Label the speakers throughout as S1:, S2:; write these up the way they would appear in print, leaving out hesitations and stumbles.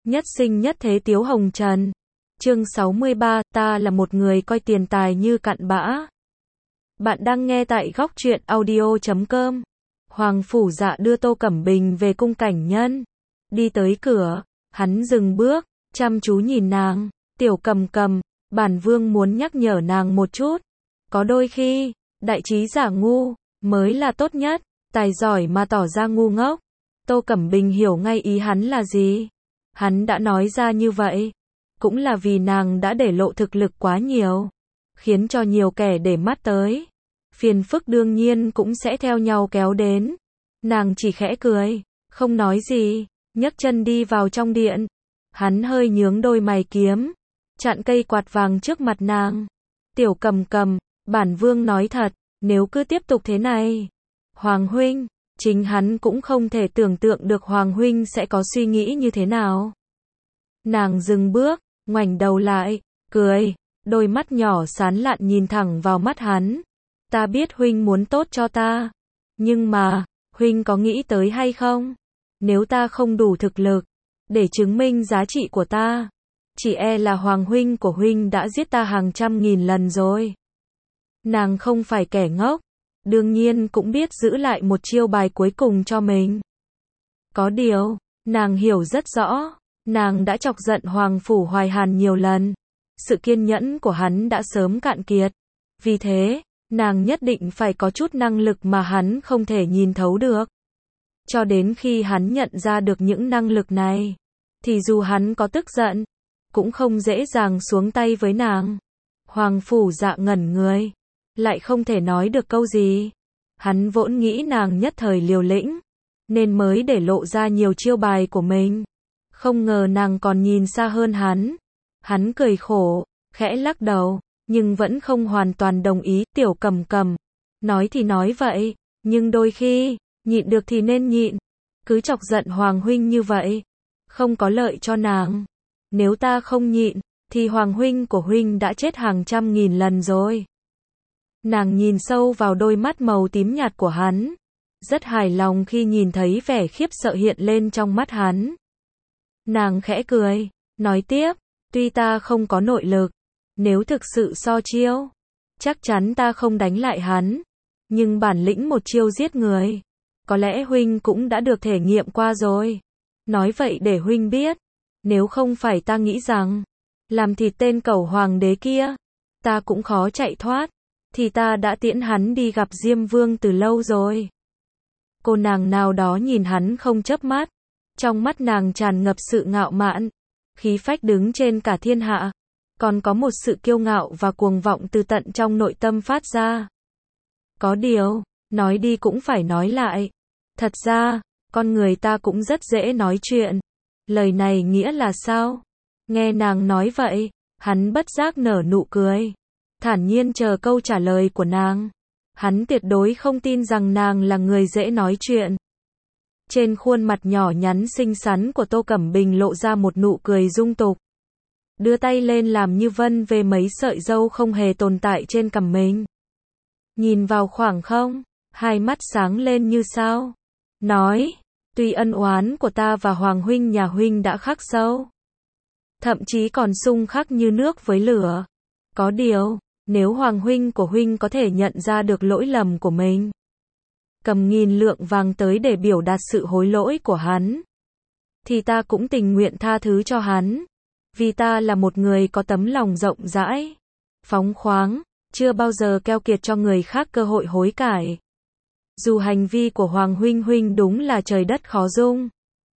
S1: Nhất sinh nhất thế Tiếu Hồng Trần. Chương 63, ta là một người coi tiền tài như cặn bã. Bạn đang nghe tại góc truyện audio.com. Hoàng Phủ Dạ đưa Tô Cẩm Bình về cung cảnh nhân. Đi tới cửa, hắn dừng bước, chăm chú nhìn nàng. Tiểu Cầm Cầm, bản vương muốn nhắc nhở nàng một chút. Có đôi khi, đại trí giả ngu, mới là tốt nhất. Tài giỏi mà tỏ ra ngu ngốc. Tô Cẩm Bình hiểu ngay ý hắn là gì. Hắn đã nói ra như vậy, cũng là vì nàng đã để lộ thực lực quá nhiều, khiến cho nhiều kẻ để mắt tới. Phiền phức đương nhiên cũng sẽ theo nhau kéo đến. Nàng chỉ khẽ cười, không nói gì, nhấc chân đi vào trong điện. Hắn hơi nhướng đôi mày kiếm, chặn cây quạt vàng trước mặt nàng. Tiểu Cầm Cầm, bản vương nói thật, nếu cứ tiếp tục thế này, Hoàng huynh, chính hắn cũng không thể tưởng tượng được Hoàng huynh sẽ có suy nghĩ như thế nào. Nàng dừng bước, ngoảnh đầu lại, cười, đôi mắt nhỏ sán lạn nhìn thẳng vào mắt hắn. Ta biết huynh muốn tốt cho ta, nhưng mà, huynh có nghĩ tới hay không? Nếu ta không đủ thực lực để chứng minh giá trị của ta, chỉ e là Hoàng huynh của huynh đã giết ta hàng trăm nghìn lần rồi. Nàng không phải kẻ ngốc, đương nhiên cũng biết giữ lại một chiêu bài cuối cùng cho mình. Có điều, nàng hiểu rất rõ, nàng đã chọc giận Hoàng Phủ Hoài Hàn nhiều lần. Sự kiên nhẫn của hắn đã sớm cạn kiệt. Vì thế, nàng nhất định phải có chút năng lực mà hắn không thể nhìn thấu được. Cho đến khi hắn nhận ra được những năng lực này, thì dù hắn có tức giận, cũng không dễ dàng xuống tay với nàng. Hoàng Phủ Dạ ngẩn người, lại không thể nói được câu gì. Hắn vốn nghĩ nàng nhất thời liều lĩnh, nên mới để lộ ra nhiều chiêu bài của mình. Không ngờ nàng còn nhìn xa hơn hắn. Hắn cười khổ, khẽ lắc đầu, nhưng vẫn không hoàn toàn đồng ý. Tiểu Cầm Cầm, nói thì nói vậy, nhưng đôi khi, nhịn được thì nên nhịn. Cứ chọc giận Hoàng huynh như vậy, không có lợi cho nàng. Nếu ta không nhịn, thì Hoàng huynh của huynh đã chết hàng trăm nghìn lần rồi. Nàng nhìn sâu vào đôi mắt màu tím nhạt của hắn, rất hài lòng khi nhìn thấy vẻ khiếp sợ hiện lên trong mắt hắn. Nàng khẽ cười, nói tiếp, tuy ta không có nội lực, nếu thực sự so chiêu, chắc chắn ta không đánh lại hắn, nhưng bản lĩnh một chiêu giết người, có lẽ huynh cũng đã được thể nghiệm qua rồi. Nói vậy để huynh biết, nếu không phải ta nghĩ rằng, làm thịt tên cẩu hoàng đế kia, ta cũng khó chạy thoát, thì ta đã tiễn hắn đi gặp Diêm Vương từ lâu rồi. Cô nàng nào đó nhìn hắn không chớp mắt, trong mắt nàng tràn ngập sự ngạo mạn, khí phách đứng trên cả thiên hạ, còn có một sự kiêu ngạo và cuồng vọng từ tận trong nội tâm phát ra. Có điều, nói đi cũng phải nói lại. Thật ra, con người ta cũng rất dễ nói chuyện. Lời này nghĩa là sao? Nghe nàng nói vậy, hắn bất giác nở nụ cười, thản nhiên chờ câu trả lời của nàng. Hắn tuyệt đối không tin rằng nàng là người dễ nói chuyện. Trên khuôn mặt nhỏ nhắn xinh xắn của Tô Cẩm Bình lộ ra một nụ cười dung tục. Đưa tay lên làm như vân về mấy sợi râu không hề tồn tại trên cằm mình. Nhìn vào khoảng không, hai mắt sáng lên như sao. Nói, tuy ân oán của ta và Hoàng huynh nhà huynh đã khắc sâu, thậm chí còn xung khắc như nước với lửa. Có điều, nếu Hoàng huynh của huynh có thể nhận ra được lỗi lầm của mình, cầm nghìn lượng vàng tới để biểu đạt sự hối lỗi của hắn, thì ta cũng tình nguyện tha thứ cho hắn. Vì ta là một người có tấm lòng rộng rãi, phóng khoáng, chưa bao giờ keo kiệt cho người khác cơ hội hối cải. Dù hành vi của Hoàng huynh đúng là trời đất khó dung,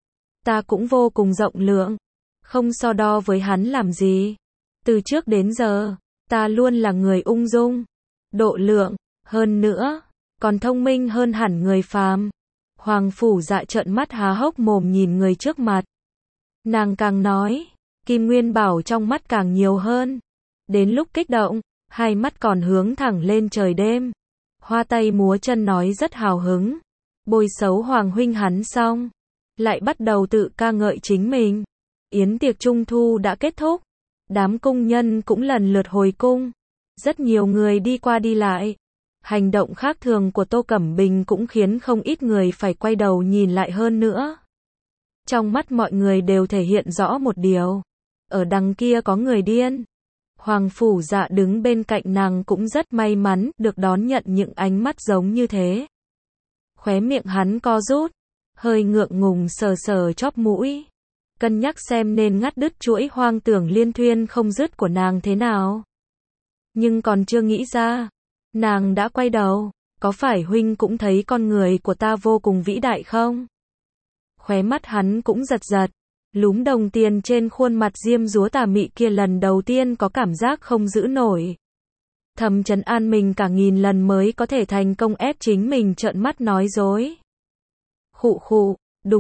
S1: ta cũng vô cùng rộng lượng, không so đo với hắn làm gì. Từ trước đến giờ, ta luôn là người ung dung, độ lượng, hơn nữa, còn thông minh hơn hẳn người phàm. Hoàng Phủ Dạ trợn mắt há hốc mồm nhìn người trước mặt. Nàng càng nói, kim nguyên bảo trong mắt càng nhiều hơn. Đến lúc kích động, hai mắt còn hướng thẳng lên trời đêm. Hoa tay múa chân nói rất hào hứng. Bôi xấu Hoàng huynh hắn xong, lại bắt đầu tự ca ngợi chính mình. Yến tiệc Trung thu đã kết thúc. Đám cung nhân cũng lần lượt hồi cung. Rất nhiều người đi qua đi lại. Hành động khác thường của Tô Cẩm Bình cũng khiến không ít người phải quay đầu nhìn lại hơn nữa. Trong mắt mọi người đều thể hiện rõ một điều. Ở đằng kia có người điên. Hoàng Phủ Dạ đứng bên cạnh nàng cũng rất may mắn được đón nhận những ánh mắt giống như thế. Khóe miệng hắn co rút, hơi ngượng ngùng sờ sờ chóp mũi. Cân nhắc xem nên ngắt đứt chuỗi hoang tưởng liên thuyên không dứt của nàng thế nào. Nhưng còn chưa nghĩ ra, nàng đã quay đầu, có phải huynh cũng thấy con người của ta vô cùng vĩ đại không? Khóe mắt hắn cũng giật giật, lúm đồng tiền trên khuôn mặt diêm dúa tà mị kia lần đầu tiên có cảm giác không giữ nổi. Thầm trấn an mình cả nghìn lần mới có thể thành công ép chính mình trợn mắt nói dối. Khụ khụ,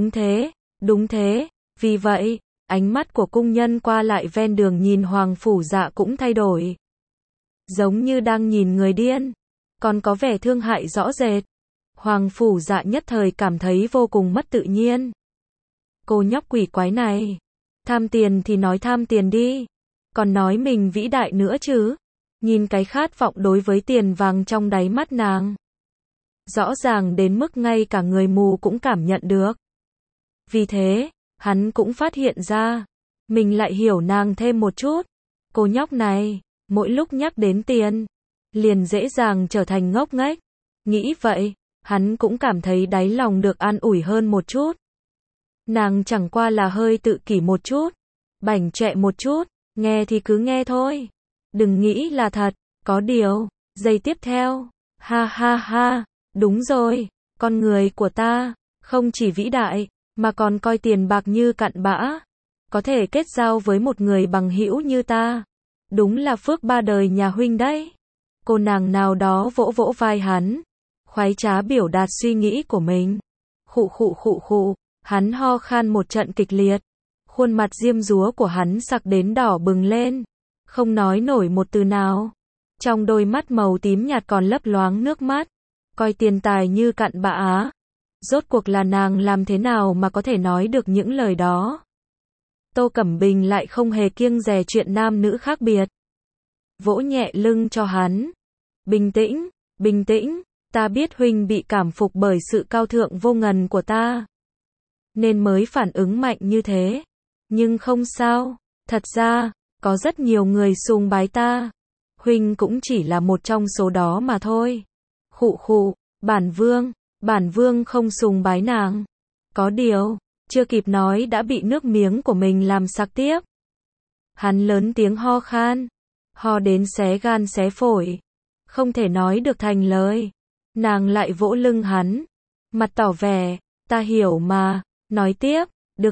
S1: đúng thế, vì vậy, ánh mắt của cung nhân qua lại ven đường nhìn Hoàng Phủ Dạ cũng thay đổi. Giống như đang nhìn người điên, còn có vẻ thương hại rõ rệt. Hoàng Phủ Dạ nhất thời cảm thấy vô cùng mất tự nhiên. Cô nhóc quỷ quái này, tham tiền thì nói tham tiền đi, còn nói mình vĩ đại nữa chứ. Nhìn cái khát vọng đối với tiền vàng trong đáy mắt nàng. Rõ ràng đến mức ngay cả người mù cũng cảm nhận được. Vì thế, hắn cũng phát hiện ra, mình lại hiểu nàng thêm một chút. Cô nhóc này, mỗi lúc nhắc đến tiền, liền dễ dàng trở thành ngốc nghếch. Nghĩ vậy, hắn cũng cảm thấy đáy lòng được an ủi hơn một chút. Nàng chẳng qua là hơi tự kỷ một chút, bảnh trẹ một chút, nghe thì cứ nghe thôi. Đừng nghĩ là thật, có điều, giây tiếp theo, ha ha ha, đúng rồi, con người của ta, không chỉ vĩ đại, mà còn coi tiền bạc như cặn bã. Có thể kết giao với một người bằng hữu như ta, đúng là phước ba đời nhà huynh đấy. Cô nàng nào đó vỗ vỗ vai hắn, khoái trá biểu đạt suy nghĩ của mình. Khụ, hắn ho khan một trận kịch liệt, khuôn mặt diêm dúa của hắn sặc đến đỏ bừng lên, không nói nổi một từ nào. Trong đôi mắt màu tím nhạt còn lấp loáng nước mắt, coi tiền tài như cặn bã á. Rốt cuộc là nàng làm thế nào mà có thể nói được những lời đó. Tô Cẩm Bình lại không hề kiêng dè chuyện nam nữ khác biệt. Vỗ nhẹ lưng cho hắn. Bình tĩnh, ta biết huynh bị cảm phục bởi sự cao thượng vô ngần của ta, nên mới phản ứng mạnh như thế. Nhưng không sao, thật ra, có rất nhiều người sùng bái ta. Huynh cũng chỉ là một trong số đó mà thôi. Khụ, bản vương không sùng bái nàng. Có điều, chưa kịp nói đã bị nước miếng của mình làm sặc tiếp. Hắn lớn tiếng ho khan, ho đến xé gan xé phổi, không thể nói được thành lời. Nàng lại vỗ lưng hắn, mặt tỏ vẻ, ta hiểu mà, nói tiếp.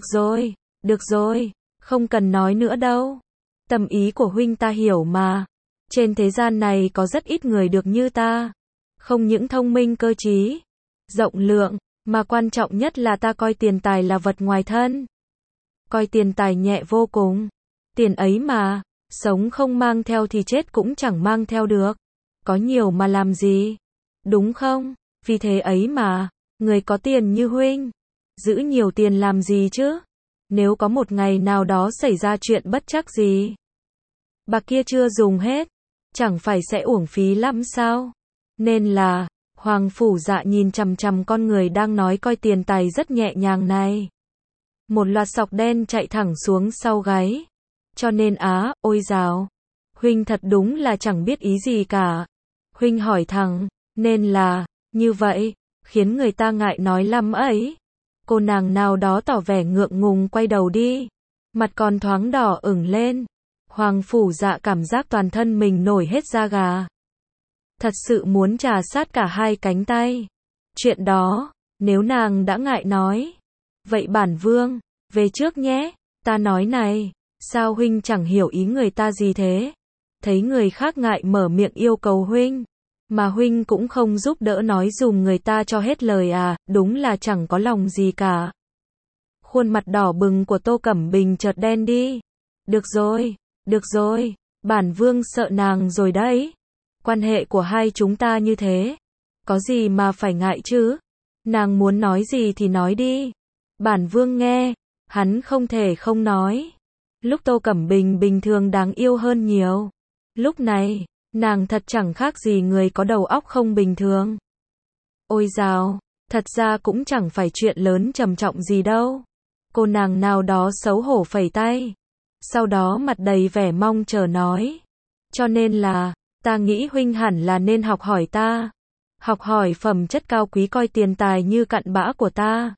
S1: Được rồi, không cần nói nữa đâu. Tâm ý của huynh ta hiểu mà. Trên thế gian này có rất ít người được như ta. Không những thông minh cơ trí, rộng lượng, mà quan trọng nhất là ta coi tiền tài là vật ngoài thân. Coi tiền tài nhẹ vô cùng. Tiền ấy mà, sống không mang theo thì chết cũng chẳng mang theo được. Có nhiều mà làm gì? Đúng không? Vì thế ấy mà, người có tiền như huynh, giữ nhiều tiền làm gì chứ? Nếu có một ngày nào đó xảy ra chuyện bất trắc gì, bạc kia chưa dùng hết, chẳng phải sẽ uổng phí lắm sao? Nên là, Hoàng Phủ Dạ nhìn chằm chằm con người đang nói coi tiền tài rất nhẹ nhàng này. Một loạt sọc đen chạy thẳng xuống sau gáy. Cho nên ôi dào, huynh thật đúng là chẳng biết ý gì cả. Huynh hỏi thẳng, nên là, như vậy, khiến người ta ngại nói lắm ấy. Cô nàng nào đó tỏ vẻ ngượng ngùng quay đầu đi, mặt còn thoáng đỏ ửng lên. Hoàng Phủ Dạ cảm giác toàn thân mình nổi hết da gà. Thật sự muốn trà sát cả hai cánh tay. Chuyện đó, nếu nàng đã ngại nói, vậy bản vương, về trước nhé. Ta nói này, sao huynh chẳng hiểu ý người ta gì thế? Thấy người khác ngại mở miệng yêu cầu huynh, mà huynh cũng không giúp đỡ nói dùm người ta cho hết lời à, đúng là chẳng có lòng gì cả. Khuôn mặt đỏ bừng của Tô Cẩm Bình chợt đen đi. Được rồi, bản vương sợ nàng rồi đấy. Quan hệ của hai chúng ta như thế, có gì mà phải ngại chứ? Nàng muốn nói gì thì nói đi. Bản vương nghe, hắn không thể không nói. Lúc Tô Cẩm Bình bình thường đáng yêu hơn nhiều. Lúc này, nàng thật chẳng khác gì người có đầu óc không bình thường. Ôi dào, thật ra cũng chẳng phải chuyện lớn trầm trọng gì đâu. Cô nàng nào đó xấu hổ phẩy tay. Sau đó mặt đầy vẻ mong chờ nói. Cho nên là, ta nghĩ huynh hẳn là nên học hỏi ta. Học hỏi phẩm chất cao quý coi tiền tài như cặn bã của ta.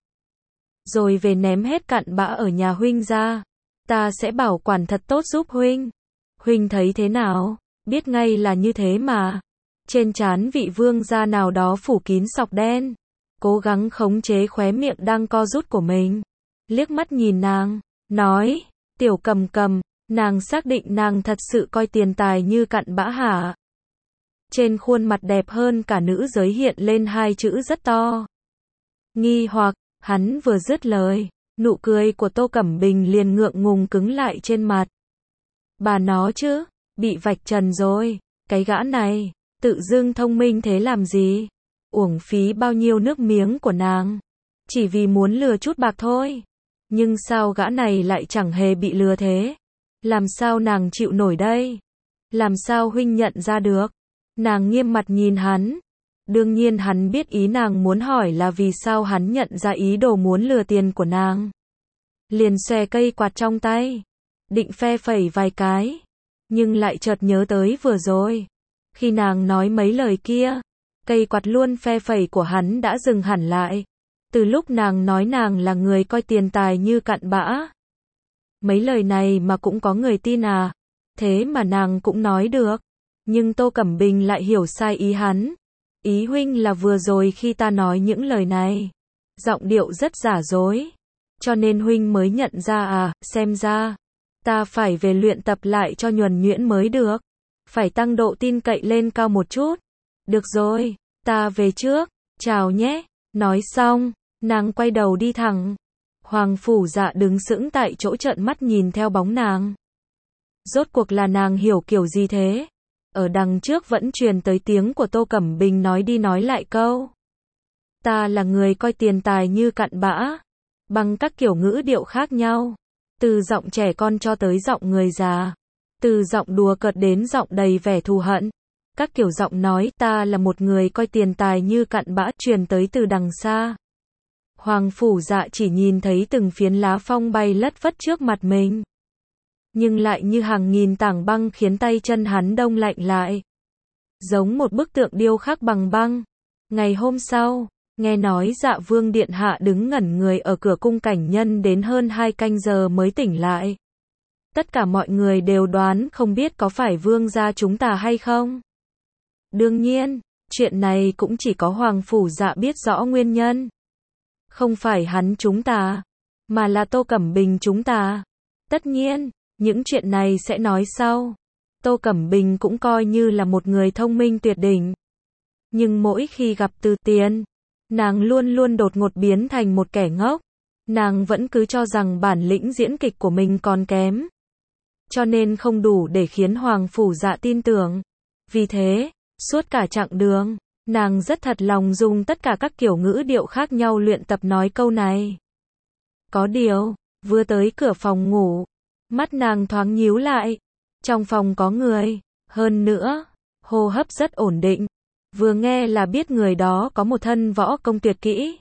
S1: Rồi về ném hết cặn bã ở nhà huynh ra. Ta sẽ bảo quản thật tốt giúp huynh. Huynh thấy thế nào? Biết ngay là như thế mà. Trên trán vị vương gia nào đó phủ kín sọc đen. Cố gắng khống chế khóe miệng đang co rút của mình. Liếc mắt nhìn nàng, nói, Tiểu Cầm Cầm, nàng xác định nàng thật sự coi tiền tài như cặn bã hả? Trên khuôn mặt đẹp hơn cả nữ giới hiện lên hai chữ rất to. Nghi hoặc, hắn vừa dứt lời, nụ cười của Tô Cẩm Bình liền ngượng ngùng cứng lại trên mặt. Bà nó chứ, bị vạch trần rồi, cái gã này, tự dưng thông minh thế làm gì? Uổng phí bao nhiêu nước miếng của nàng, chỉ vì muốn lừa chút bạc thôi. Nhưng sao gã này lại chẳng hề bị lừa thế? Làm sao nàng chịu nổi đây? Làm sao huynh nhận ra được? Nàng nghiêm mặt nhìn hắn. Đương nhiên hắn biết ý nàng muốn hỏi là vì sao hắn nhận ra ý đồ muốn lừa tiền của nàng. Liền xòe cây quạt trong tay, định phe phẩy vài cái, nhưng lại chợt nhớ tới vừa rồi. Khi nàng nói mấy lời kia, cây quạt luôn phe phẩy của hắn đã dừng hẳn lại. Từ lúc nàng nói nàng là người coi tiền tài như cặn bã. Mấy lời này mà cũng có người tin à? Thế mà nàng cũng nói được. Nhưng Tô Cẩm Bình lại hiểu sai ý hắn. Ý huynh là vừa rồi khi ta nói những lời này, giọng điệu rất giả dối. Cho nên huynh mới nhận ra à, xem ra, ta phải về luyện tập lại cho nhuần nhuyễn mới được. Phải tăng độ tin cậy lên cao một chút. Được rồi, ta về trước, chào nhé. Nói xong, nàng quay đầu đi thẳng. Hoàng Phủ Dạ đứng sững tại chỗ trợn mắt nhìn theo bóng nàng. Rốt cuộc là nàng hiểu kiểu gì thế? Ở đằng trước vẫn truyền tới tiếng của Tô Cẩm Bình nói đi nói lại câu. Ta là người coi tiền tài như cặn bã. Bằng các kiểu ngữ điệu khác nhau. Từ giọng trẻ con cho tới giọng người già. Từ giọng đùa cợt đến giọng đầy vẻ thù hận. Các kiểu giọng nói ta là một người coi tiền tài như cặn bã truyền tới từ đằng xa. Hoàng Phủ Dạ chỉ nhìn thấy từng phiến lá phong bay lất phất trước mặt mình. Nhưng lại như hàng nghìn tảng băng khiến tay chân hắn đông lạnh lại. Giống một bức tượng điêu khắc bằng băng. Ngày hôm sau, nghe nói Dạ Vương Điện Hạ đứng ngẩn người ở cửa cung cảnh nhân đến hơn 2 canh giờ mới tỉnh lại. Tất cả mọi người đều đoán không biết có phải vương gia chúng ta hay không. Đương nhiên, chuyện này cũng chỉ có Hoàng Phủ Dạ biết rõ nguyên nhân. Không phải hắn chúng ta, mà là Tô Cẩm Bình chúng ta. Tất nhiên, những chuyện này sẽ nói sau. Tô Cẩm Bình cũng coi như là một người thông minh tuyệt đỉnh. Nhưng mỗi khi gặp từ tiền, nàng luôn luôn đột ngột biến thành một kẻ ngốc. Nàng vẫn cứ cho rằng bản lĩnh diễn kịch của mình còn kém. Cho nên không đủ để khiến Hoàng Phủ Dạ tin tưởng. Vì thế, suốt cả chặng đường, nàng rất thật lòng dùng tất cả các kiểu ngữ điệu khác nhau luyện tập nói câu này. Có điều, vừa tới cửa phòng ngủ, mắt nàng thoáng nhíu lại. Trong phòng có người, hơn nữa, hô hấp rất ổn định. Vừa nghe là biết người đó có một thân võ công tuyệt kỹ.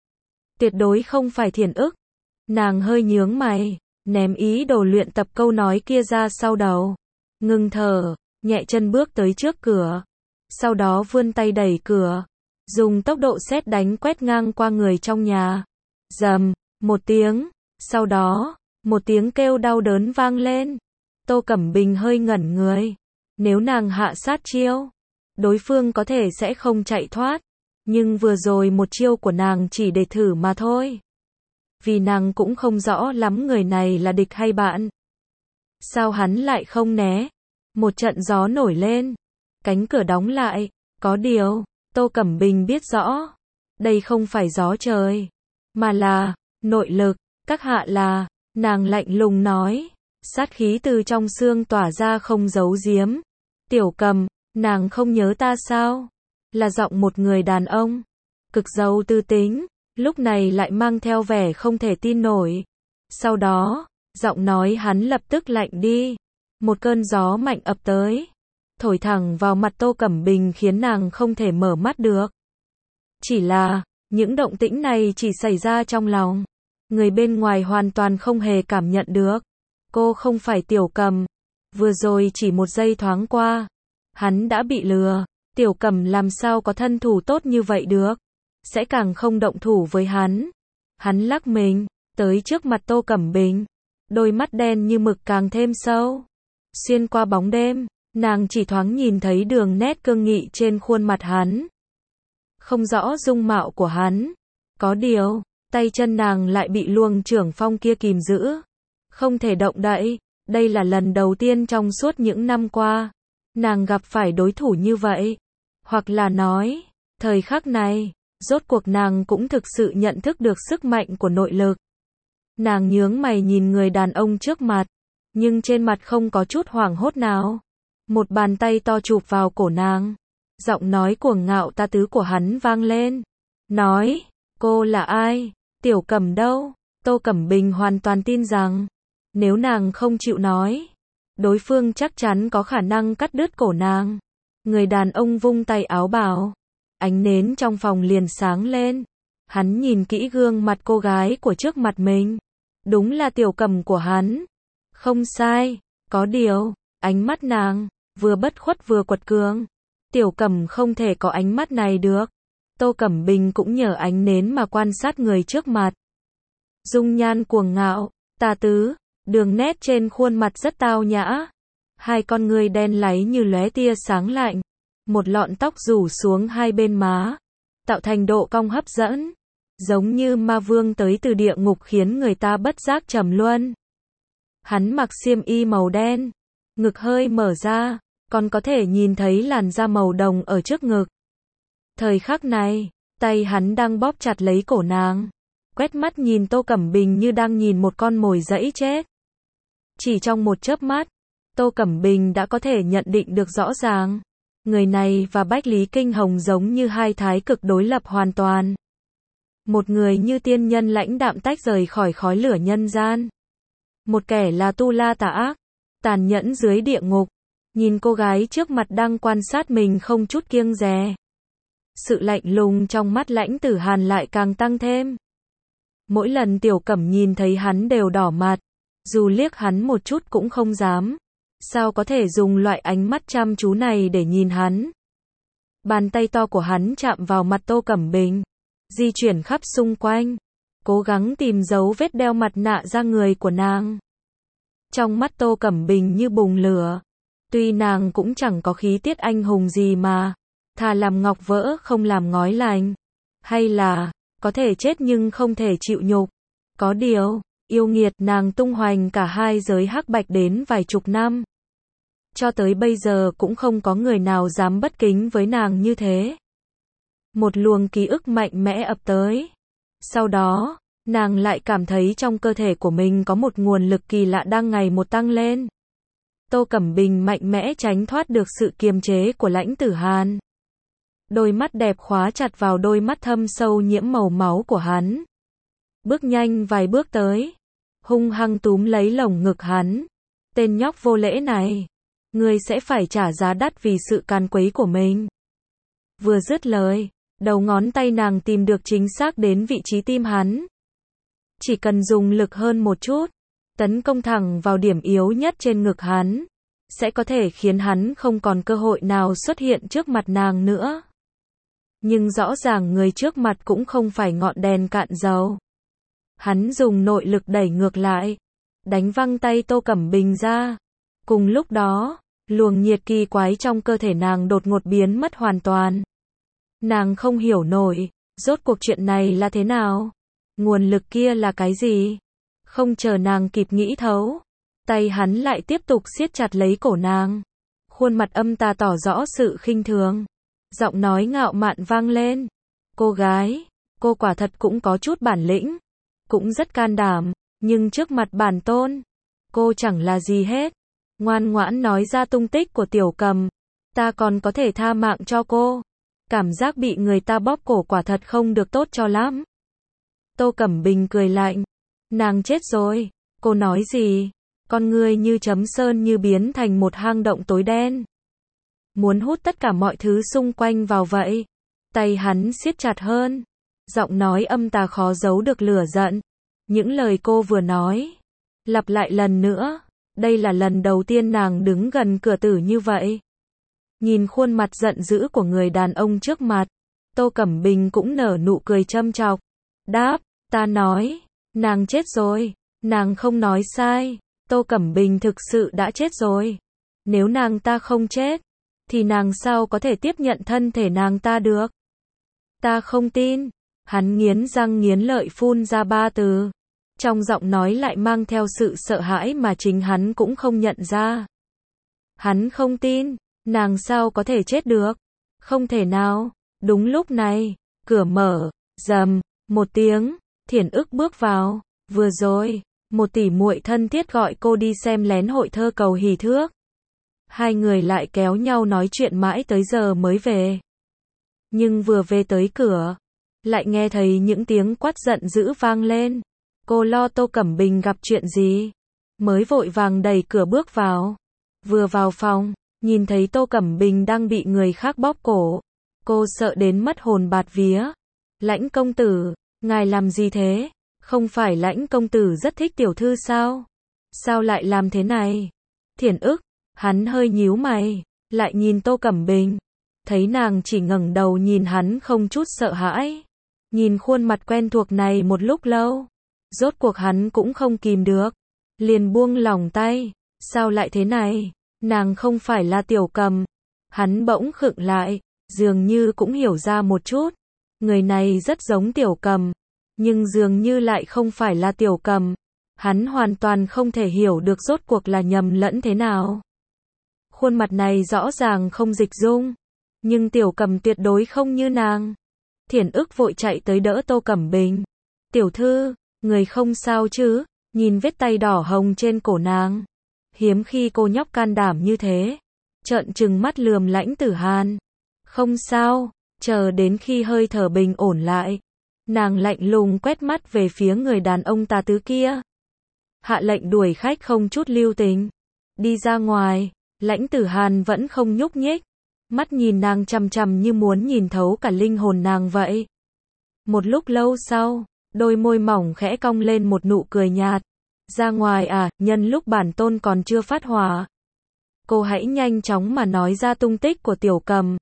S1: Tuyệt đối không phải thiền ức. Nàng hơi nhướng mày, ném ý đồ luyện tập câu nói kia ra sau đầu. Ngừng thở, nhẹ chân bước tới trước cửa. Sau đó vươn tay đẩy cửa. Dùng tốc độ sét đánh quét ngang qua người trong nhà. Rầm, một tiếng. Sau đó, một tiếng kêu đau đớn vang lên. Tô Cẩm Bình hơi ngẩn người. Nếu nàng hạ sát chiêu, đối phương có thể sẽ không chạy thoát. Nhưng vừa rồi một chiêu của nàng chỉ để thử mà thôi. Vì nàng cũng không rõ lắm người này là địch hay bạn. Sao hắn lại không né? Một trận gió nổi lên. Cánh cửa đóng lại. Có điều, Tô Cẩm Bình biết rõ. Đây không phải gió trời. Mà là, nội lực. Các hạ là, nàng lạnh lùng nói. Sát khí từ trong xương tỏa ra không giấu giếm. Tiểu Cầm, nàng không nhớ ta sao? Là giọng một người đàn ông. Cực giàu tư tính. Lúc này lại mang theo vẻ không thể tin nổi. Sau đó, giọng nói hắn lập tức lạnh đi. Một cơn gió mạnh ập tới. Thổi thẳng vào mặt Tô Cẩm Bình khiến nàng không thể mở mắt được. Chỉ là, những động tĩnh này chỉ xảy ra trong lòng. Người bên ngoài hoàn toàn không hề cảm nhận được. Cô không phải Tiểu Cầm. Vừa rồi chỉ một giây thoáng qua, hắn đã bị lừa. Tiểu Cầm làm sao có thân thủ tốt như vậy được. Sẽ càng không động thủ với hắn. Hắn lắc mình, tới trước mặt Tô Cẩm Bình. Đôi mắt đen như mực càng thêm sâu. Xuyên qua bóng đêm, nàng chỉ thoáng nhìn thấy đường nét cương nghị trên khuôn mặt hắn. Không rõ dung mạo của hắn. Có điều, tay chân nàng lại bị luồng trưởng phong kia kìm giữ. Không thể động đậy. Đây là lần đầu tiên trong suốt những năm qua, nàng gặp phải đối thủ như vậy. Hoặc là nói, thời khắc này, rốt cuộc nàng cũng thực sự nhận thức được sức mạnh của nội lực. Nàng nhướng mày nhìn người đàn ông trước mặt, nhưng trên mặt không có chút hoảng hốt nào. Một bàn tay to chụp vào cổ nàng. Giọng nói cuồng ngạo ta tứ của hắn vang lên. Nói, cô là ai? Tiểu Cầm đâu? Tô Cẩm Bình hoàn toàn tin rằng, nếu nàng không chịu nói, đối phương chắc chắn có khả năng cắt đứt cổ nàng. Người đàn ông vung tay áo bảo. Ánh nến trong phòng liền sáng lên. Hắn nhìn kỹ gương mặt cô gái của trước mặt mình. Đúng là Tiểu Cầm của hắn. Không sai. Có điều, ánh mắt nàng, vừa bất khuất vừa quật cường. Tiểu Cầm không thể có ánh mắt này được. Tô Cẩm Bình cũng nhờ ánh nến mà quan sát người trước mặt. Dung nhan cuồng ngạo, tà tứ, đường nét trên khuôn mặt rất tao nhã. Hai con ngươi đen láy như lóe tia sáng lạnh. Một lọn tóc rủ xuống hai bên má, tạo thành độ cong hấp dẫn. Giống như ma vương tới từ địa ngục khiến người ta bất giác trầm luân. Hắn mặc xiêm y màu đen, ngực hơi mở ra, còn có thể nhìn thấy làn da màu đồng ở trước ngực. Thời khắc này, tay hắn đang bóp chặt lấy cổ nàng. Quét mắt nhìn Tô Cẩm Bình như đang nhìn một con mồi dẫy chết. Chỉ trong một chớp mắt, Tô Cẩm Bình đã có thể nhận định được rõ ràng. Người này và Bách Lý Kinh Hồng giống như hai thái cực đối lập hoàn toàn. Một người như tiên nhân lãnh đạm tách rời khỏi khói lửa nhân gian. Một kẻ là tu la tà ác, tàn nhẫn dưới địa ngục. Nhìn cô gái trước mặt đang quan sát mình không chút kiêng dè. Sự lạnh lùng trong mắt Lãnh Tử Hàn lại càng tăng thêm. Mỗi lần Tiểu Cẩm nhìn thấy hắn đều đỏ mặt. Dù liếc hắn một chút cũng không dám. Sao có thể dùng loại ánh mắt chăm chú này để nhìn hắn? Bàn tay to của hắn chạm vào mặt Tô Cẩm Bình, di chuyển khắp xung quanh, cố gắng tìm dấu vết đeo mặt nạ ra người của nàng. Trong mắt Tô Cẩm Bình như bùng lửa. Tuy nàng cũng chẳng có khí tiết anh hùng gì mà, thà làm ngọc vỡ không làm ngói lành. Hay là, có thể chết nhưng không thể chịu nhục. Có điều, yêu nghiệt nàng tung hoành cả hai giới hắc bạch đến vài chục năm. Cho tới bây giờ cũng không có người nào dám bất kính với nàng như thế. Một luồng ký ức mạnh mẽ ập tới. Sau đó, nàng lại cảm thấy trong cơ thể của mình có một nguồn lực kỳ lạ đang ngày một tăng lên. Tô Cẩm Bình mạnh mẽ tránh thoát được sự kiềm chế của Lãnh Tử Hàn. Đôi mắt đẹp khóa chặt vào đôi mắt thâm sâu nhiễm màu máu của hắn. Bước nhanh vài bước tới, hung hăng túm lấy lồng ngực hắn. Tên nhóc vô lễ này, ngươi sẽ phải trả giá đắt vì sự can quấy của mình. Vừa dứt lời, đầu ngón tay nàng tìm được chính xác đến vị trí tim hắn. Chỉ cần dùng lực hơn một chút, tấn công thẳng vào điểm yếu nhất trên ngực hắn, sẽ có thể khiến hắn không còn cơ hội nào xuất hiện trước mặt nàng nữa. Nhưng rõ ràng người trước mặt cũng không phải ngọn đèn cạn dầu. Hắn dùng nội lực đẩy ngược lại, đánh văng tay Tô Cẩm Bình ra. Cùng lúc đó, luồng nhiệt kỳ quái trong cơ thể nàng đột ngột biến mất hoàn toàn. Nàng không hiểu nổi, rốt cuộc chuyện này là thế nào? Nguồn lực kia là cái gì? Không chờ nàng kịp nghĩ thấu, tay hắn lại tiếp tục siết chặt lấy cổ nàng. Khuôn mặt âm tà tỏ rõ sự khinh thường. Giọng nói ngạo mạn vang lên. Cô gái, cô quả thật cũng có chút bản lĩnh. Cũng rất can đảm, nhưng trước mặt bản tôn, cô chẳng là gì hết. Ngoan ngoãn nói ra tung tích của Tiểu Cầm, ta còn có thể tha mạng cho cô. Cảm giác bị người ta bóp cổ quả thật không được tốt cho lắm. Tô Cẩm Bình cười lạnh. Nàng chết rồi. Cô nói gì? Con ngươi như chấm sơn như biến thành một hang động tối đen. Muốn hút tất cả mọi thứ xung quanh vào vậy. Tay hắn siết chặt hơn. Giọng nói âm tà khó giấu được lửa giận. Những lời cô vừa nói, lặp lại lần nữa, đây là lần đầu tiên nàng đứng gần cửa tử như vậy. Nhìn khuôn mặt giận dữ của người đàn ông trước mặt, Tô Cẩm Bình cũng nở nụ cười châm chọc. Đáp, ta nói, nàng chết rồi, nàng không nói sai, Tô Cẩm Bình thực sự đã chết rồi. Nếu nàng ta không chết, thì nàng sao có thể tiếp nhận thân thể nàng ta được? Ta không tin. Hắn nghiến răng nghiến lợi phun ra 3 từ. Trong giọng nói lại mang theo sự sợ hãi mà chính hắn cũng không nhận ra. Hắn không tin, nàng sao có thể chết được? Không thể nào. Đúng lúc này, cửa mở, rầm, một tiếng, Thiển Ức bước vào. Vừa rồi, một tỷ muội thân thiết gọi cô đi xem lén hội thơ cầu hỷ thước. Hai người lại kéo nhau nói chuyện mãi tới giờ mới về. Nhưng vừa về tới cửa, lại nghe thấy những tiếng quát giận dữ vang lên. Cô lo Tô Cẩm Bình gặp chuyện gì, mới vội vàng đẩy cửa bước vào. Vừa vào phòng, nhìn thấy Tô Cẩm Bình đang bị người khác bóp cổ. Cô sợ đến mất hồn bạt vía. Lãnh công tử, ngài làm gì thế? Không phải Lãnh công tử rất thích tiểu thư sao? Sao lại làm thế này? Thiển Ức, hắn hơi nhíu mày, lại nhìn Tô Cẩm Bình. Thấy nàng chỉ ngẩng đầu nhìn hắn không chút sợ hãi. Nhìn khuôn mặt quen thuộc này một lúc lâu. Rốt cuộc hắn cũng không kìm được. Liền buông lỏng tay. Sao lại thế này? Nàng không phải là Tiểu Cầm. Hắn bỗng khựng lại, dường như cũng hiểu ra một chút. Người này rất giống Tiểu Cầm, nhưng dường như lại không phải là Tiểu Cầm. Hắn hoàn toàn không thể hiểu được rốt cuộc là nhầm lẫn thế nào. Khuôn mặt này rõ ràng không dịch dung, nhưng Tiểu Cầm tuyệt đối không như nàng. Thiển Ức vội chạy tới đỡ Tô Cẩm Bình. Tiểu thư, người không sao chứ? Nhìn vết tay đỏ hồng trên cổ nàng. Hiếm khi cô nhóc can đảm như thế. Trợn trừng mắt lườm Lãnh Tử Hàn. Không sao, chờ đến khi hơi thở bình ổn lại. Nàng lạnh lùng quét mắt về phía người đàn ông tà tứ kia. Hạ lệnh đuổi khách không chút lưu tình. Đi ra ngoài, Lãnh Tử Hàn vẫn không nhúc nhích. Mắt nhìn nàng chằm chằm như muốn nhìn thấu cả linh hồn nàng vậy. Một lúc lâu sau, đôi môi mỏng khẽ cong lên một nụ cười nhạt. Ra ngoài à, nhân lúc bản tôn còn chưa phát hỏa. Cô hãy nhanh chóng mà nói ra tung tích của Tiểu Cầm.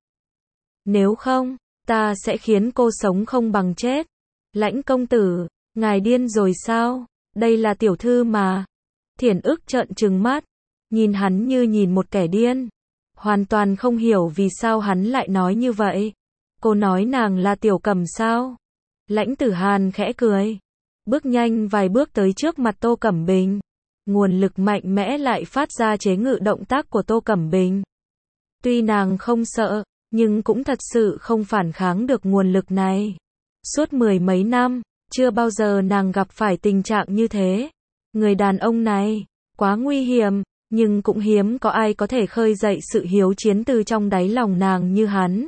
S1: Nếu không, ta sẽ khiến cô sống không bằng chết. Lãnh công tử, ngài điên rồi sao? Đây là tiểu thư mà. Thiển Ức trợn trừng mắt, nhìn hắn như nhìn một kẻ điên. Hoàn toàn không hiểu vì sao hắn lại nói như vậy. Cô nói nàng là Tiểu Cầm sao? Lãnh Tử Hàn khẽ cười, bước nhanh vài bước tới trước mặt Tô Cẩm Bình. Nguồn lực mạnh mẽ lại phát ra chế ngự động tác của Tô Cẩm Bình. Tuy nàng không sợ, nhưng cũng thật sự không phản kháng được nguồn lực này. Suốt 10 mấy năm, chưa bao giờ nàng gặp phải tình trạng như thế. Người đàn ông này, quá nguy hiểm, nhưng cũng hiếm có ai có thể khơi dậy sự hiếu chiến từ trong đáy lòng nàng như hắn.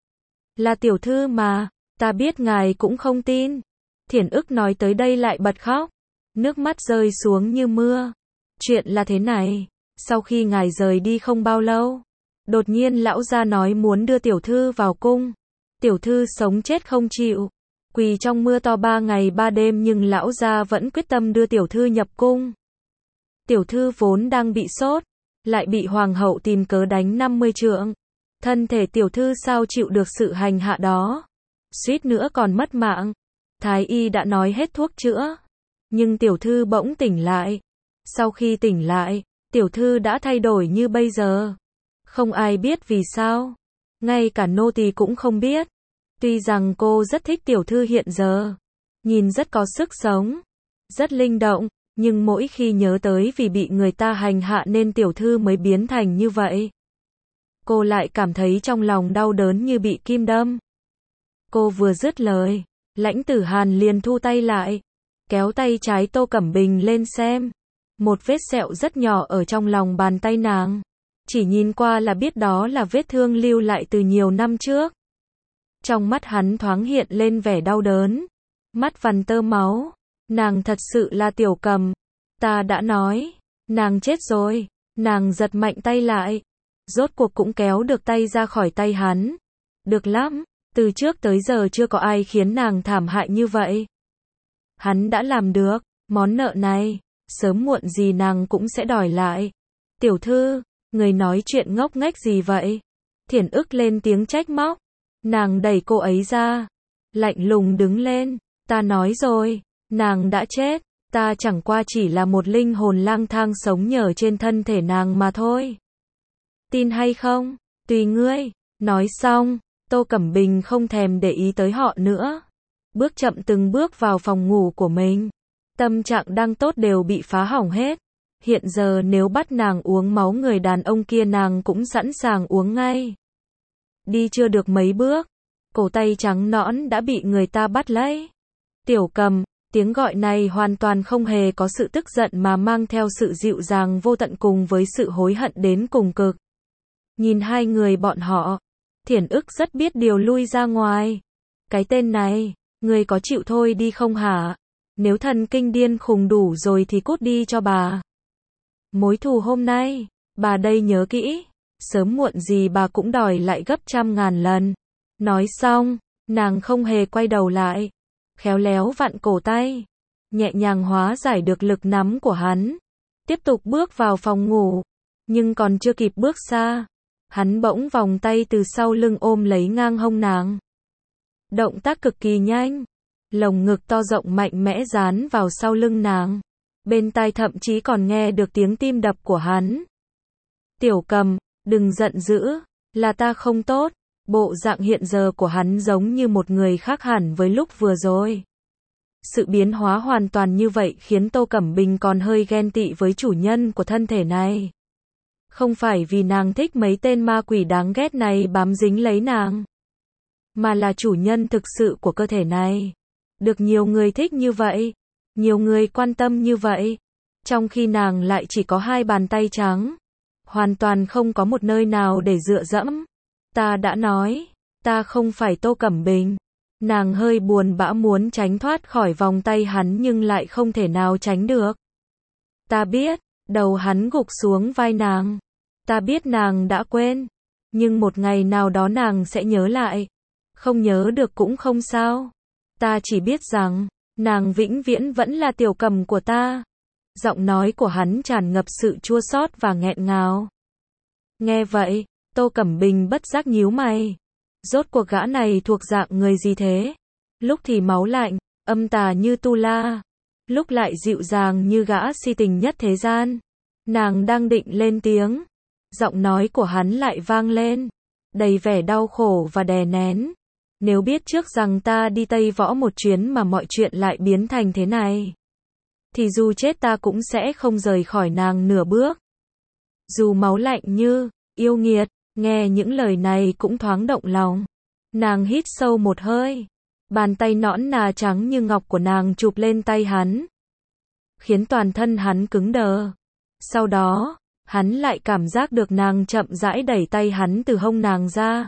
S1: Là tiểu thư mà, ta biết ngài cũng không tin. Thiển Ức nói tới đây lại bật khóc. Nước mắt rơi xuống như mưa. Chuyện là thế này, sau khi ngài rời đi không bao lâu, đột nhiên lão gia nói muốn đưa tiểu thư vào cung. Tiểu thư sống chết không chịu, quỳ trong mưa to 3 ngày 3 đêm nhưng lão gia vẫn quyết tâm đưa tiểu thư nhập cung. Tiểu thư vốn đang bị sốt, lại bị hoàng hậu tìm cớ đánh 50 trượng. Thân thể tiểu thư sao chịu được sự hành hạ đó, suýt nữa còn mất mạng. Thái y đã nói hết thuốc chữa, nhưng tiểu thư bỗng tỉnh lại. Sau khi tỉnh lại, tiểu thư đã thay đổi như bây giờ. Không ai biết vì sao, ngay cả nô tỳ cũng không biết. Tuy rằng cô rất thích tiểu thư hiện giờ, nhìn rất có sức sống, rất linh động, nhưng mỗi khi nhớ tới vì bị người ta hành hạ nên tiểu thư mới biến thành như vậy, cô lại cảm thấy trong lòng đau đớn như bị kim đâm. Cô vừa dứt lời, Lãnh Tử Hàn liền thu tay lại, kéo tay trái Tô Cẩm Bình lên xem. Một vết sẹo rất nhỏ ở trong lòng bàn tay nàng. Chỉ nhìn qua là biết đó là vết thương lưu lại từ nhiều năm trước. Trong mắt hắn thoáng hiện lên vẻ đau đớn. Mắt vằn tơ máu. Nàng thật sự là Tiểu Cầm. Ta đã nói, nàng chết rồi. Nàng giật mạnh tay lại. Rốt cuộc cũng kéo được tay ra khỏi tay hắn. Được lắm, từ trước tới giờ chưa có ai khiến nàng thảm hại như vậy. Hắn đã làm được, món nợ này, sớm muộn gì nàng cũng sẽ đòi lại. Tiểu thư, người nói chuyện ngốc nghếch gì vậy? Thiển ức lên tiếng trách móc. Nàng đẩy cô ấy ra, lạnh lùng đứng lên. Ta nói rồi, nàng đã chết, ta chẳng qua chỉ là một linh hồn lang thang sống nhờ trên thân thể nàng mà thôi. Tin hay không, tùy ngươi. Nói xong, Tô Cẩm Bình không thèm để ý tới họ nữa. Bước chậm từng bước vào phòng ngủ của mình. Tâm trạng đang tốt đều bị phá hỏng hết. Hiện giờ nếu bắt nàng uống máu người đàn ông kia nàng cũng sẵn sàng uống ngay. Đi chưa được mấy bước, cổ tay trắng nõn đã bị người ta bắt lấy. Tiểu Cầm, tiếng gọi này hoàn toàn không hề có sự tức giận mà mang theo sự dịu dàng vô tận cùng với sự hối hận đến cùng cực. Nhìn hai người bọn họ, Thiển ức rất biết điều lui ra ngoài. Cái tên này, người có chịu thôi đi không hả? Nếu thần kinh điên khùng đủ rồi thì cút đi cho bà. Mối thù hôm nay, bà đây nhớ kỹ, sớm muộn gì bà cũng đòi lại gấp trăm ngàn lần. Nói xong, nàng không hề quay đầu lại, khéo léo vặn cổ tay, nhẹ nhàng hóa giải được lực nắm của hắn. Tiếp tục bước vào phòng ngủ, nhưng còn chưa kịp bước xa, hắn bỗng vòng tay từ sau lưng ôm lấy ngang hông nàng. Động tác cực kỳ nhanh, lồng ngực to rộng mạnh mẽ dán vào sau lưng nàng. Bên tai thậm chí còn nghe được tiếng tim đập của hắn. Tiểu Cầm, đừng giận dữ, là ta không tốt. Bộ dạng hiện giờ của hắn giống như một người khác hẳn với lúc vừa rồi. Sự biến hóa hoàn toàn như vậy khiến Tô Cẩm Bình còn hơi ghen tị với chủ nhân của thân thể này. Không phải vì nàng thích mấy tên ma quỷ đáng ghét này bám dính lấy nàng, mà là chủ nhân thực sự của cơ thể này. Được nhiều người thích như vậy, nhiều người quan tâm như vậy, trong khi nàng lại chỉ có hai bàn tay trắng, hoàn toàn không có một nơi nào để dựa dẫm. Ta đã nói, ta không phải Tô Cẩm Bình. Nàng hơi buồn bã muốn tránh thoát khỏi vòng tay hắn nhưng lại không thể nào tránh được. Ta biết, đầu hắn gục xuống vai nàng. Ta biết nàng đã quên, nhưng một ngày nào đó nàng sẽ nhớ lại. Không nhớ được cũng không sao. Ta chỉ biết rằng, nàng vĩnh viễn vẫn là Tiểu Cầm của ta. Giọng nói của hắn tràn ngập sự chua xót và nghẹn ngào. Nghe vậy, Tô Cẩm Bình bất giác nhíu mày. Rốt cuộc gã này thuộc dạng người gì thế? Lúc thì máu lạnh, âm tà như tu la, lúc lại dịu dàng như gã si tình nhất thế gian. Nàng đang định lên tiếng, giọng nói của hắn lại vang lên, đầy vẻ đau khổ và đè nén. Nếu biết trước rằng ta đi Tây Võ một chuyến mà mọi chuyện lại biến thành thế này, thì dù chết ta cũng sẽ không rời khỏi nàng nửa bước. Dù máu lạnh như, yêu nghiệt, nghe những lời này cũng thoáng động lòng. Nàng hít sâu một hơi, bàn tay nõn nà trắng như ngọc của nàng chụp lên tay hắn, khiến toàn thân hắn cứng đờ. Sau đó, hắn lại cảm giác được nàng chậm rãi đẩy tay hắn từ hông nàng ra,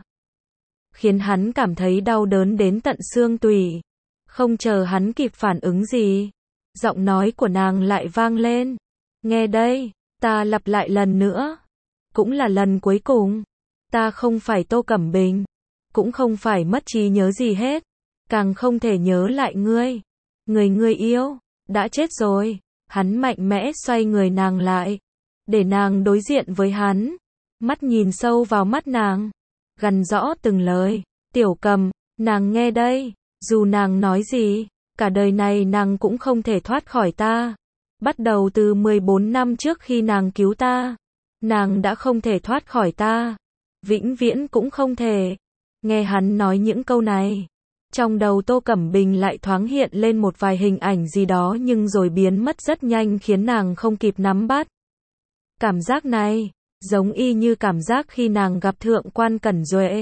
S1: khiến hắn cảm thấy đau đớn đến tận xương tủy. Không chờ hắn kịp phản ứng gì, giọng nói của nàng lại vang lên. Nghe đây, ta lặp lại lần nữa, cũng là lần cuối cùng. Ta không phải Tô Cẩm Bình, cũng không phải mất trí nhớ gì hết, càng không thể nhớ lại ngươi. Người ngươi yêu, đã chết rồi. Hắn mạnh mẽ xoay người nàng lại, để nàng đối diện với hắn, mắt nhìn sâu vào mắt nàng, gằn rõ từng lời. Tiểu Cầm, nàng nghe đây, dù nàng nói gì, cả đời này nàng cũng không thể thoát khỏi ta. Bắt đầu từ 14 năm trước khi nàng cứu ta, nàng đã không thể thoát khỏi ta, vĩnh viễn cũng không thể. Nghe hắn nói những câu này, trong đầu Tô Cẩm Bình lại thoáng hiện lên một vài hình ảnh gì đó nhưng rồi biến mất rất nhanh khiến nàng không kịp nắm bắt. Cảm giác này, giống y như cảm giác khi nàng gặp Thượng quan Cẩn Duệ.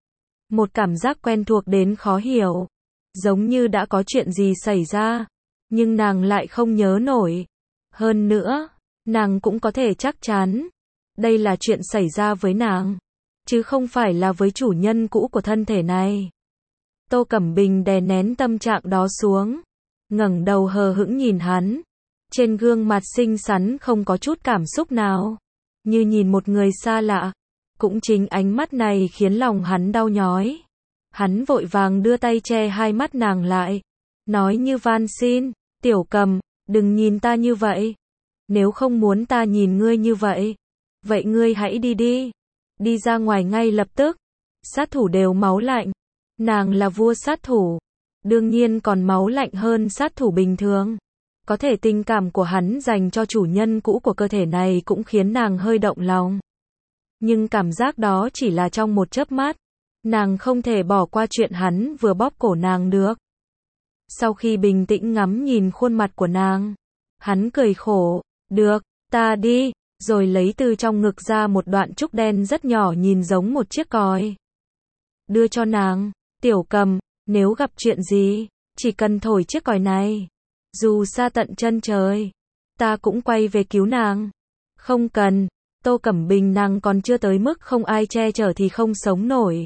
S1: Một cảm giác quen thuộc đến khó hiểu, giống như đã có chuyện gì xảy ra, nhưng nàng lại không nhớ nổi. Hơn nữa, nàng cũng có thể chắc chắn, đây là chuyện xảy ra với nàng, chứ không phải là với chủ nhân cũ của thân thể này. Tô Cẩm Bình đè nén tâm trạng đó xuống, ngẩng đầu hờ hững nhìn hắn. Trên gương mặt xinh xắn không có chút cảm xúc nào, như nhìn một người xa lạ. Cũng chính ánh mắt này khiến lòng hắn đau nhói. Hắn vội vàng đưa tay che hai mắt nàng lại. nói như van xin, Tiểu Cầm, đừng nhìn ta như vậy. Nếu không muốn ta nhìn ngươi như vậy, vậy ngươi hãy đi đi. Đi ra ngoài ngay lập tức. Sát thủ đều máu lạnh. Nàng là vua sát thủ. Đương nhiên còn máu lạnh hơn sát thủ bình thường. Có thể tình cảm của hắn dành cho chủ nhân cũ của cơ thể này cũng khiến nàng hơi động lòng. Nhưng cảm giác đó chỉ là trong một chớp mắt. Nàng không thể bỏ qua chuyện hắn vừa bóp cổ nàng được. Sau khi bình tĩnh ngắm nhìn khuôn mặt của nàng, hắn cười khổ, được, ta đi, rồi lấy từ trong ngực ra một đoạn trúc đen rất nhỏ nhìn giống một chiếc còi. Đưa cho nàng, Tiểu Cầm, nếu gặp chuyện gì, chỉ cần thổi chiếc còi này. Dù xa tận chân trời, ta cũng quay về cứu nàng. Không cần, Tô Cẩm Bình nàng còn chưa tới mức không ai che chở thì không sống nổi.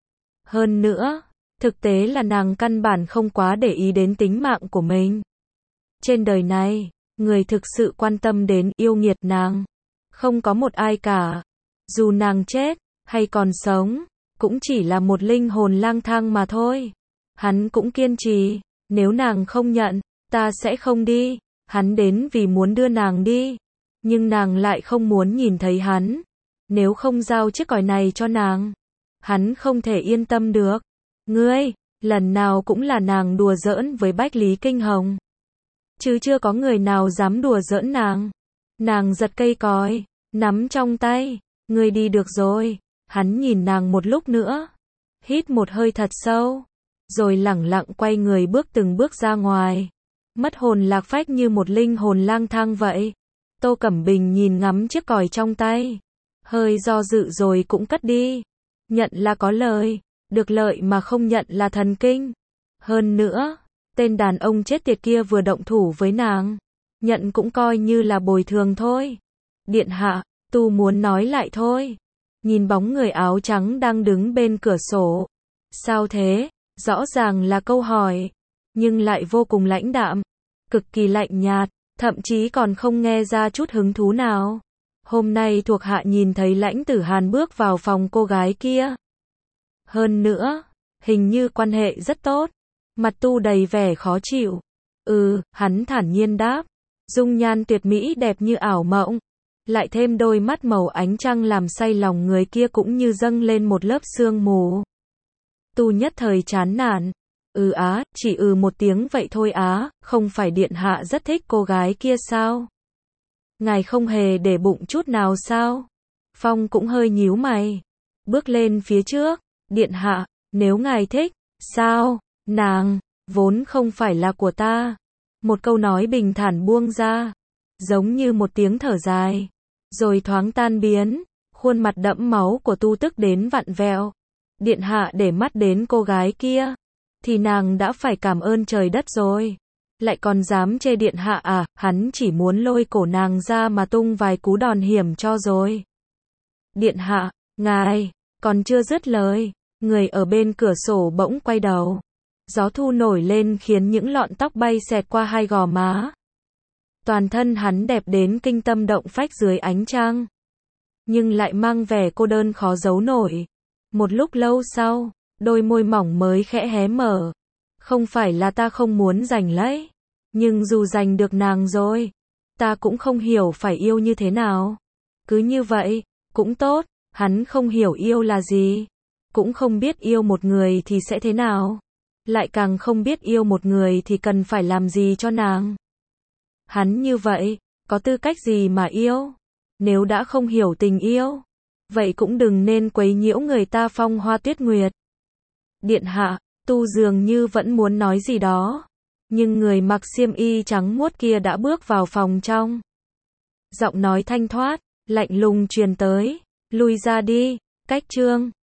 S1: Hơn nữa, thực tế là nàng căn bản không quá để ý đến tính mạng của mình. Trên đời này, người thực sự quan tâm đến yêu nghiệt nàng, không có một ai cả. Dù nàng chết, hay còn sống, cũng chỉ là một linh hồn lang thang mà thôi. Hắn cũng kiên trì, nếu nàng không nhận, ta sẽ không đi. Hắn đến vì muốn đưa nàng đi, nhưng nàng lại không muốn nhìn thấy hắn. Nếu không giao chiếc còi này cho nàng, hắn không thể yên tâm được. Ngươi, lần nào cũng là nàng đùa giỡn với Bách Lý Kinh Hồng. Chứ chưa có người nào dám đùa giỡn nàng. Nàng giật cây còi, nắm trong tay. Ngươi đi được rồi. Hắn nhìn nàng một lúc nữa. Hít một hơi thật sâu. Rồi lẳng lặng quay người bước từng bước ra ngoài. Mất hồn lạc phách như một linh hồn lang thang vậy. Tô Cẩm Bình nhìn ngắm chiếc còi trong tay. Hơi do dự rồi cũng cất đi. Nhận là có lời. Được lợi mà không nhận là thần kinh. Hơn nữa, tên đàn ông chết tiệt kia vừa động thủ với nàng. Nhận cũng coi như là bồi thường thôi. Điện hạ, tu muốn nói lại thôi. Nhìn bóng người áo trắng đang đứng bên cửa sổ. Sao thế? Rõ ràng là câu hỏi. Nhưng lại vô cùng lãnh đạm. Cực kỳ lạnh nhạt. Thậm chí còn không nghe ra chút hứng thú nào. Hôm nay thuộc hạ nhìn thấy Lãnh Tử Hàn bước vào phòng cô gái kia. Hơn nữa, hình như quan hệ rất tốt. Mặt tu đầy vẻ khó chịu. Hắn thản nhiên đáp. Dung nhan tuyệt mỹ đẹp như ảo mộng. Lại thêm đôi mắt màu ánh trăng làm say lòng người kia cũng như dâng lên một lớp sương mù. Tu nhất thời chán nản. Chỉ một tiếng vậy thôi á, không phải điện hạ rất thích cô gái kia sao? Ngài không hề để bụng chút nào sao? Phong cũng hơi nhíu mày. Bước lên phía trước. Điện hạ, nếu ngài thích, sao? Nàng, vốn không phải là của ta. Một câu nói bình thản buông ra. Giống như một tiếng thở dài. Rồi thoáng tan biến. Khuôn mặt đẫm máu của Tu tức đến vặn vẹo. Điện hạ để mắt đến cô gái kia. Thì nàng đã phải cảm ơn trời đất rồi. Lại còn dám chê điện hạ à? Hắn chỉ muốn lôi cổ nàng ra mà tung vài cú đòn hiểm cho rồi. Điện hạ, ngài, còn chưa dứt lời. Người ở bên cửa sổ bỗng quay đầu. Gió thu nổi lên khiến những lọn tóc bay xẹt qua hai gò má. Toàn thân hắn đẹp đến kinh tâm động phách dưới ánh trăng. Nhưng lại mang vẻ cô đơn khó giấu nổi. Một lúc lâu sau, đôi môi mỏng mới khẽ hé mở. Không phải là ta không muốn giành lấy. Nhưng dù giành được nàng rồi, ta cũng không hiểu phải yêu như thế nào. Cứ như vậy, cũng tốt. Hắn không hiểu yêu là gì. Cũng không biết yêu một người thì sẽ thế nào. Lại càng không biết yêu một người thì cần phải làm gì cho nàng. Hắn như vậy, có tư cách gì mà yêu? Nếu đã không hiểu tình yêu, vậy cũng đừng nên quấy nhiễu người ta phong hoa tuyết nguyệt. Điện hạ, Tu dường như vẫn muốn nói gì đó. Nhưng người mặc xiêm y trắng muốt kia đã bước vào phòng trong. Giọng nói thanh thoát, lạnh lùng truyền tới. Lui ra đi, cách chương.